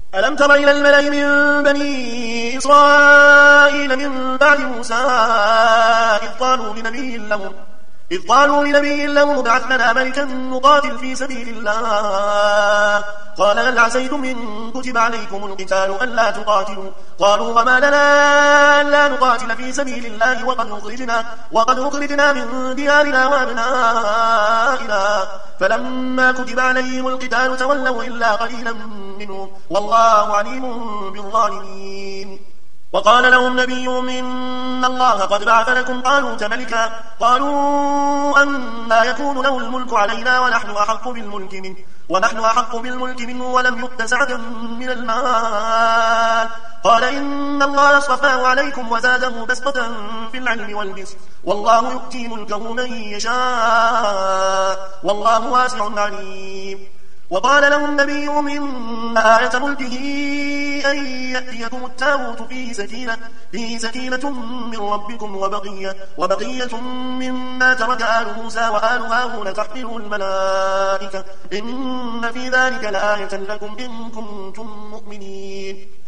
ألم تر إلى الملأ من بني إسرائيل من بعد موسى إذ قالوا لنبي لهم ابعث لنا ملكا نقاتل في سبيل الله قال هل عسيتم إن كتب عليكم القتال ألا تقاتلوا قالوا وما لنا ألا نقاتل في سبيل الله وقد أخرجنا من ديارنا وأبنائنا فلما كتب عليهم القتال تولوا إلا قليلا منهم والله عليم بالظالمين. وقال لهم نبيهم إن الله قد بعث لكم طالوت ملكا قالوا أنى يكون له الملك علينا ونحن أحق بالملك منه ولم يؤت سعة من المال قال إن الله اصطفاه عليكم وزاده بسطة في العلم والجسم والله يؤتي ملكه من يشاء والله واسع عليم. وقال لهم نبيهم إن آية ملكه أن يأتيكم التابوت فيه سكينة من ربكم وبقية مما ترك آل موسى وآل هارون تحمله الملائكة إن في ذلك لآية لكم إن كنتم مؤمنين.